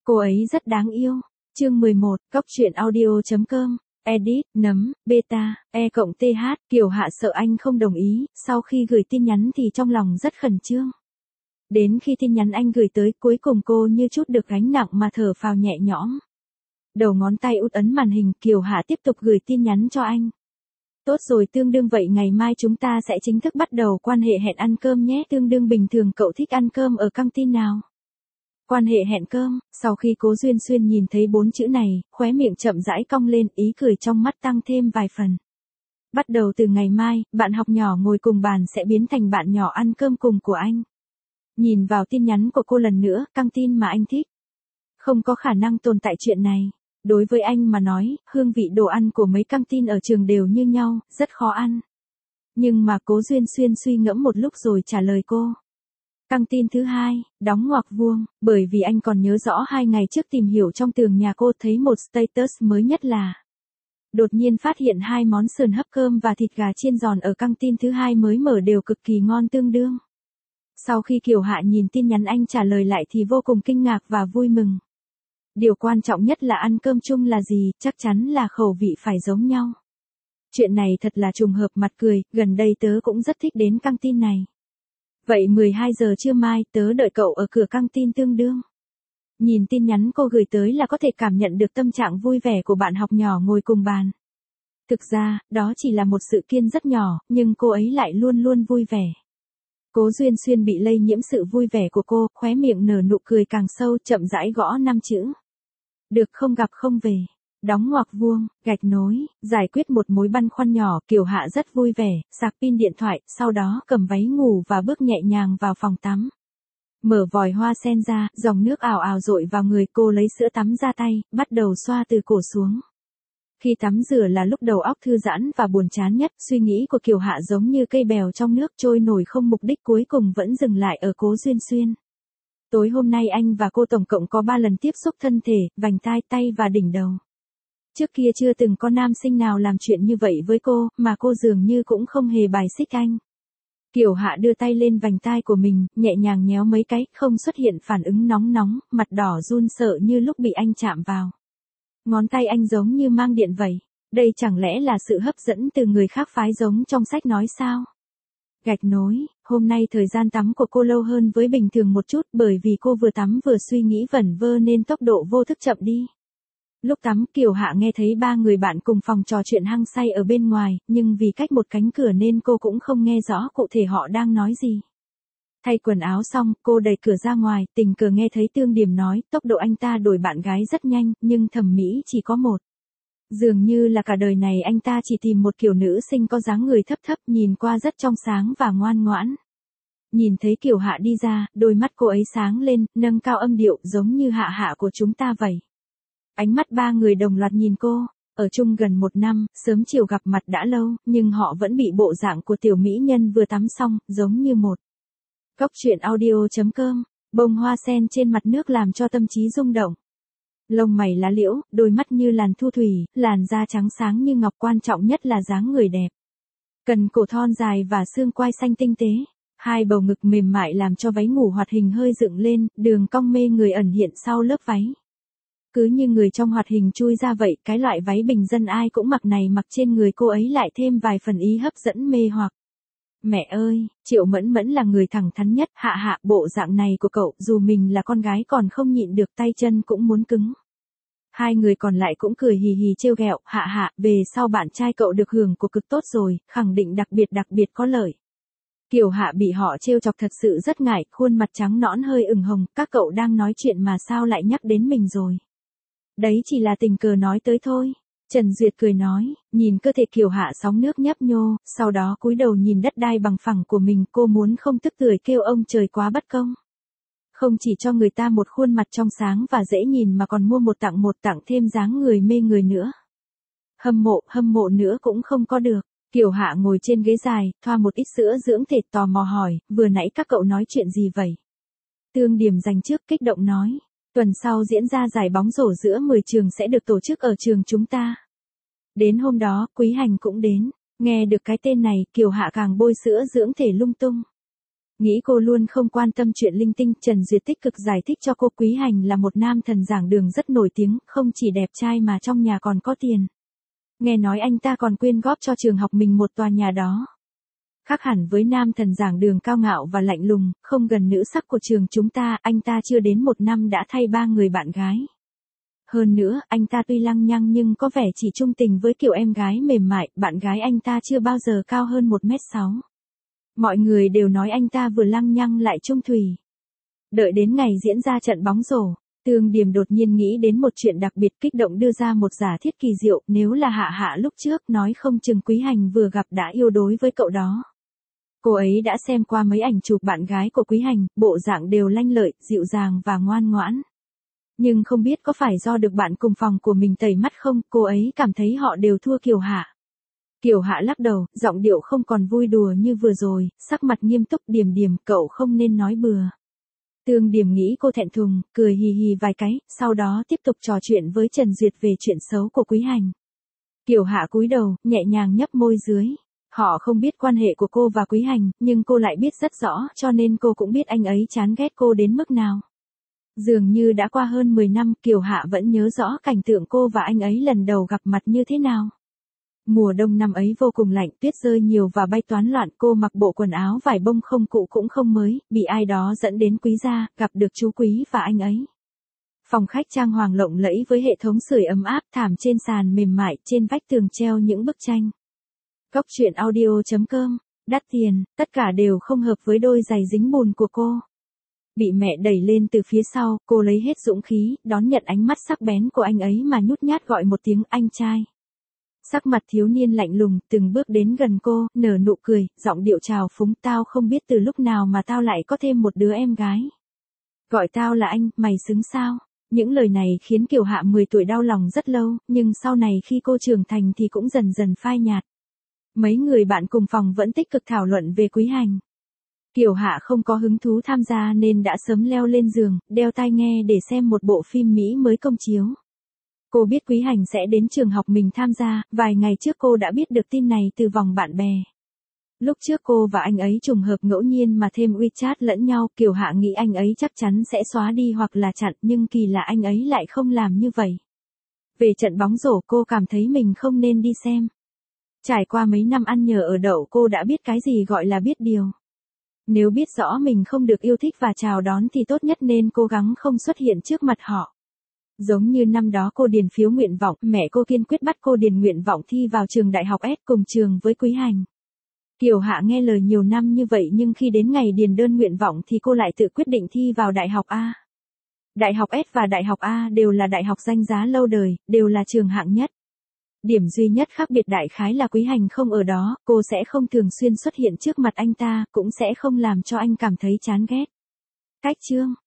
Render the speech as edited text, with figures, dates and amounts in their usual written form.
Cô ấy rất đáng yêu. Chương 11, Cóc truyện audio.com. Edit, nấm, beta, cộng th, Kiều Hạ sợ anh không đồng ý, sau khi gửi tin nhắn thì trong lòng rất khẩn trương. Đến khi tin nhắn anh gửi tới, cuối cùng cô như chút được gánh nặng mà thở phào nhẹ nhõm. Đầu ngón tay út ấn màn hình, Kiều Hạ tiếp tục gửi tin nhắn cho anh. Tốt rồi, tương đương vậy ngày mai chúng ta sẽ chính thức bắt đầu quan hệ hẹn ăn cơm nhé. Tương đương bình thường cậu thích ăn cơm ở căng tin nào? Quan hệ hẹn cơm. Sau khi Cố Duyên Xuyên nhìn thấy 4 chữ này, khóe miệng chậm rãi cong lên, ý cười trong mắt tăng thêm vài phần. Bắt đầu từ ngày mai, bạn học nhỏ ngồi cùng bàn sẽ biến thành bạn nhỏ ăn cơm cùng của anh. Nhìn vào tin nhắn của cô lần nữa, căng tin mà anh thích. Không có khả năng tồn tại chuyện này. Đối với anh mà nói, hương vị đồ ăn của mấy căng tin ở trường đều như nhau, rất khó ăn. Nhưng mà Cố Duyên Xuyên suy ngẫm một lúc rồi trả lời cô. Căng tin thứ hai, đóng ngoặc vuông, bởi vì anh còn nhớ rõ 2 ngày trước tìm hiểu trong tường nhà cô thấy một status mới nhất là đột nhiên phát hiện 2 món sườn hấp cơm và thịt gà chiên giòn ở căng tin thứ hai mới mở đều cực kỳ ngon tương đương. Sau khi Kiều Hạ nhìn tin nhắn anh trả lời lại thì vô cùng kinh ngạc và vui mừng. Điều quan trọng nhất là ăn cơm chung là gì, chắc chắn là khẩu vị phải giống nhau. Chuyện này thật là trùng hợp mặt cười, gần đây tớ cũng rất thích đến căng tin này. Vậy 12 giờ trưa mai tớ đợi cậu ở cửa căng tin tương đương. Nhìn tin nhắn cô gửi tới là có thể cảm nhận được tâm trạng vui vẻ của bạn học nhỏ ngồi cùng bàn. Thực ra, đó chỉ là một sự kiện rất nhỏ, nhưng cô ấy lại luôn luôn vui vẻ. Cố Duyên Xuyên bị lây nhiễm sự vui vẻ của cô, khóe miệng nở nụ cười càng sâu, chậm rãi gõ 5 chữ. Được không gặp không về. Đóng ngoặc vuông, gạch nối, giải quyết một mối băn khoăn nhỏ, Kiều Hạ rất vui vẻ, sạc pin điện thoại, sau đó cầm váy ngủ và bước nhẹ nhàng vào phòng tắm. Mở vòi hoa sen ra, dòng nước ào ào dội vào người, cô lấy sữa tắm ra tay, bắt đầu xoa từ cổ xuống. Khi tắm rửa là lúc đầu óc thư giãn và buồn chán nhất, suy nghĩ của Kiều Hạ giống như cây bèo trong nước trôi nổi không mục đích, cuối cùng vẫn dừng lại ở Cố Duyên Xuyên. Tối hôm nay anh và cô tổng cộng có 3 lần tiếp xúc thân thể, vành tai, tay và đỉnh đầu. Trước kia chưa từng có nam sinh nào làm chuyện như vậy với cô, mà cô dường như cũng không hề bài xích anh. Kiều Hạ đưa tay lên vành tai của mình, nhẹ nhàng nhéo mấy cái, không xuất hiện phản ứng nóng nóng, mặt đỏ run sợ như lúc bị anh chạm vào. Ngón tay anh giống như mang điện vậy. Đây chẳng lẽ là sự hấp dẫn từ người khác phái giống trong sách nói sao? Gạch nối, hôm nay thời gian tắm của cô lâu hơn với bình thường một chút bởi vì cô vừa tắm vừa suy nghĩ vẩn vơ nên tốc độ vô thức chậm đi. Lúc tắm Kiều Hạ nghe thấy 3 người bạn cùng phòng trò chuyện hăng say ở bên ngoài, nhưng vì cách một cánh cửa nên cô cũng không nghe rõ cụ thể họ đang nói gì. Thay quần áo xong, cô đẩy cửa ra ngoài, tình cờ nghe thấy Tương Điềm nói, tốc độ anh ta đổi bạn gái rất nhanh, nhưng thẩm mỹ chỉ có một. Dường như là cả đời này anh ta chỉ tìm một kiểu nữ sinh có dáng người thấp thấp, nhìn qua rất trong sáng và ngoan ngoãn. Nhìn thấy Kiều Hạ đi ra, đôi mắt cô ấy sáng lên, nâng cao âm điệu giống như Hạ Hạ của chúng ta vậy. Ánh mắt 3 người đồng loạt nhìn cô, ở chung gần 1 năm, sớm chiều gặp mặt đã lâu, nhưng họ vẫn bị bộ dạng của tiểu mỹ nhân vừa tắm xong, giống như một. Cóc truyện audio.com, bông hoa sen trên mặt nước làm cho tâm trí rung động. Lông mày lá liễu, đôi mắt như làn thu thủy, làn da trắng sáng như ngọc, quan trọng nhất là dáng người đẹp. Cần cổ thon dài và xương quai xanh tinh tế. 2 bầu ngực mềm mại làm cho váy ngủ hoạt hình hơi dựng lên, đường cong mê người ẩn hiện sau lớp váy. Cứ như người trong hoạt hình chui ra vậy, cái loại váy bình dân ai cũng mặc này mặc trên người cô ấy lại thêm vài phần ý hấp dẫn mê hoặc. Mẹ ơi, Triệu Mẫn Mẫn là người thẳng thắn nhất, Hạ Hạ, bộ dạng này của cậu, dù mình là con gái còn không nhịn được, tay chân cũng muốn cứng. 2 người còn lại cũng cười hì hì trêu ghẹo, Hạ Hạ, về sau bạn trai cậu được hưởng của cực tốt rồi, khẳng định đặc biệt có lợi. Kiều Hạ bị họ trêu chọc thật sự rất ngại, khuôn mặt trắng nõn hơi ửng hồng, các cậu đang nói chuyện mà sao lại nhắc đến mình rồi. Đấy chỉ là tình cờ nói tới thôi. Trần Duyệt cười nói, nhìn cơ thể Kiều Hạ sóng nước nhấp nhô, sau đó cúi đầu nhìn đất đai bằng phẳng của mình, cô muốn không tức tưởi kêu ông trời quá bất công. Không chỉ cho người ta một khuôn mặt trong sáng và dễ nhìn mà còn mua một tặng thêm dáng người mê người nữa. Hâm mộ nữa cũng không có được. Kiều Hạ ngồi trên ghế dài, thoa một ít sữa dưỡng thể, tò mò hỏi, vừa nãy các cậu nói chuyện gì vậy? Tương Điềm dành trước kích động nói. Tuần sau diễn ra giải bóng rổ giữa 10 trường sẽ được tổ chức ở trường chúng ta. Đến hôm đó, Quý Hành cũng đến. Nghe được cái tên này, Kiều Hạ càng bôi sữa dưỡng thể lung tung. Nghĩ cô luôn không quan tâm chuyện linh tinh, Trần Duyệt tích cực giải thích cho cô Quý Hành là một nam thần giảng đường rất nổi tiếng, không chỉ đẹp trai mà trong nhà còn có tiền. Nghe nói anh ta còn quyên góp cho trường học mình một tòa nhà đó. Khác hẳn với nam thần giảng đường cao ngạo và lạnh lùng, không gần nữ sắc của trường chúng ta, anh ta chưa đến 1 năm đã thay 3 người bạn gái. Hơn nữa, anh ta tuy lăng nhăng nhưng có vẻ chỉ trung tình với kiểu em gái mềm mại, bạn gái anh ta chưa bao giờ cao hơn 1m6. Mọi người đều nói anh ta vừa lăng nhăng lại trung thủy. Đợi đến ngày diễn ra trận bóng rổ, Tương Điềm đột nhiên nghĩ đến một chuyện đặc biệt, kích động đưa ra một giả thiết kỳ diệu, nếu là Hạ Hạ lúc trước nói không chừng Quý Hành vừa gặp đã yêu đối với cậu đó. Cô ấy đã xem qua mấy ảnh chụp bạn gái của Quý Hành, bộ dạng đều lanh lợi, dịu dàng và ngoan ngoãn. Nhưng không biết có phải do được bạn cùng phòng của mình tẩy mắt không, cô ấy cảm thấy họ đều thua Kiều Hạ. Kiều Hạ lắc đầu, giọng điệu không còn vui đùa như vừa rồi, sắc mặt nghiêm túc. Điềm Điềm, cậu không nên nói bừa. Tương Điềm nghĩ cô thẹn thùng, cười hì hì vài cái, sau đó tiếp tục trò chuyện với Trần Duyệt về chuyện xấu của Quý Hành. Kiều Hạ cúi đầu, nhẹ nhàng nhấp môi dưới. Họ không biết quan hệ của cô và Quý Hành, nhưng cô lại biết rất rõ, cho nên cô cũng biết anh ấy chán ghét cô đến mức nào. Dường như đã qua hơn 10 năm, Kiều Hạ vẫn nhớ rõ cảnh tượng cô và anh ấy lần đầu gặp mặt như thế nào. Mùa đông năm ấy vô cùng lạnh, tuyết rơi nhiều và bay toán loạn, cô mặc bộ quần áo vải bông không cũ cũng không mới, bị ai đó dẫn đến Quý gia, gặp được chú Quý và anh ấy. Phòng khách trang hoàng lộng lẫy với hệ thống sưởi ấm áp, thảm trên sàn mềm mại, trên vách tường treo những bức tranh. Cóc truyện audio.com, đắt tiền, tất cả đều không hợp với đôi giày dính bùn của cô. Bị mẹ đẩy lên từ phía sau, cô lấy hết dũng khí, đón nhận ánh mắt sắc bén của anh ấy mà nhút nhát gọi một tiếng anh trai. Sắc mặt thiếu niên lạnh lùng, từng bước đến gần cô, nở nụ cười, giọng điệu trào phúng, tao không biết từ lúc nào mà tao lại có thêm một đứa em gái. Gọi tao là anh, mày xứng sao? Những lời này khiến Kiều Hạ 10 tuổi đau lòng rất lâu, nhưng sau này khi cô trưởng thành thì cũng dần dần phai nhạt. Mấy người bạn cùng phòng vẫn tích cực thảo luận về Quý Hành. Kiều Hạ không có hứng thú tham gia nên đã sớm leo lên giường, đeo tai nghe để xem một bộ phim Mỹ mới công chiếu. Cô biết Quý Hành sẽ đến trường học mình tham gia, vài ngày trước cô đã biết được tin này từ vòng bạn bè. Lúc trước cô và anh ấy trùng hợp ngẫu nhiên mà thêm WeChat lẫn nhau, Kiều Hạ nghĩ anh ấy chắc chắn sẽ xóa đi hoặc là chặn, nhưng kỳ lạ anh ấy lại không làm như vậy. Về trận bóng rổ cô cảm thấy mình không nên đi xem. Trải qua mấy năm ăn nhờ ở đậu cô đã biết cái gì gọi là biết điều. Nếu biết rõ mình không được yêu thích và chào đón thì tốt nhất nên cố gắng không xuất hiện trước mặt họ. Giống như năm đó cô điền phiếu nguyện vọng, mẹ cô kiên quyết bắt cô điền nguyện vọng thi vào trường đại học S cùng trường với Quý Hành. Kiều Hạ nghe lời nhiều năm như vậy nhưng khi đến ngày điền đơn nguyện vọng thì cô lại tự quyết định thi vào đại học A. Đại học S và đại học A đều là đại học danh giá lâu đời, đều là trường hạng nhất. Điểm duy nhất khác biệt đại khái là Quý Hành không ở đó, cô sẽ không thường xuyên xuất hiện trước mặt anh ta, cũng sẽ không làm cho anh cảm thấy chán ghét. Cách chương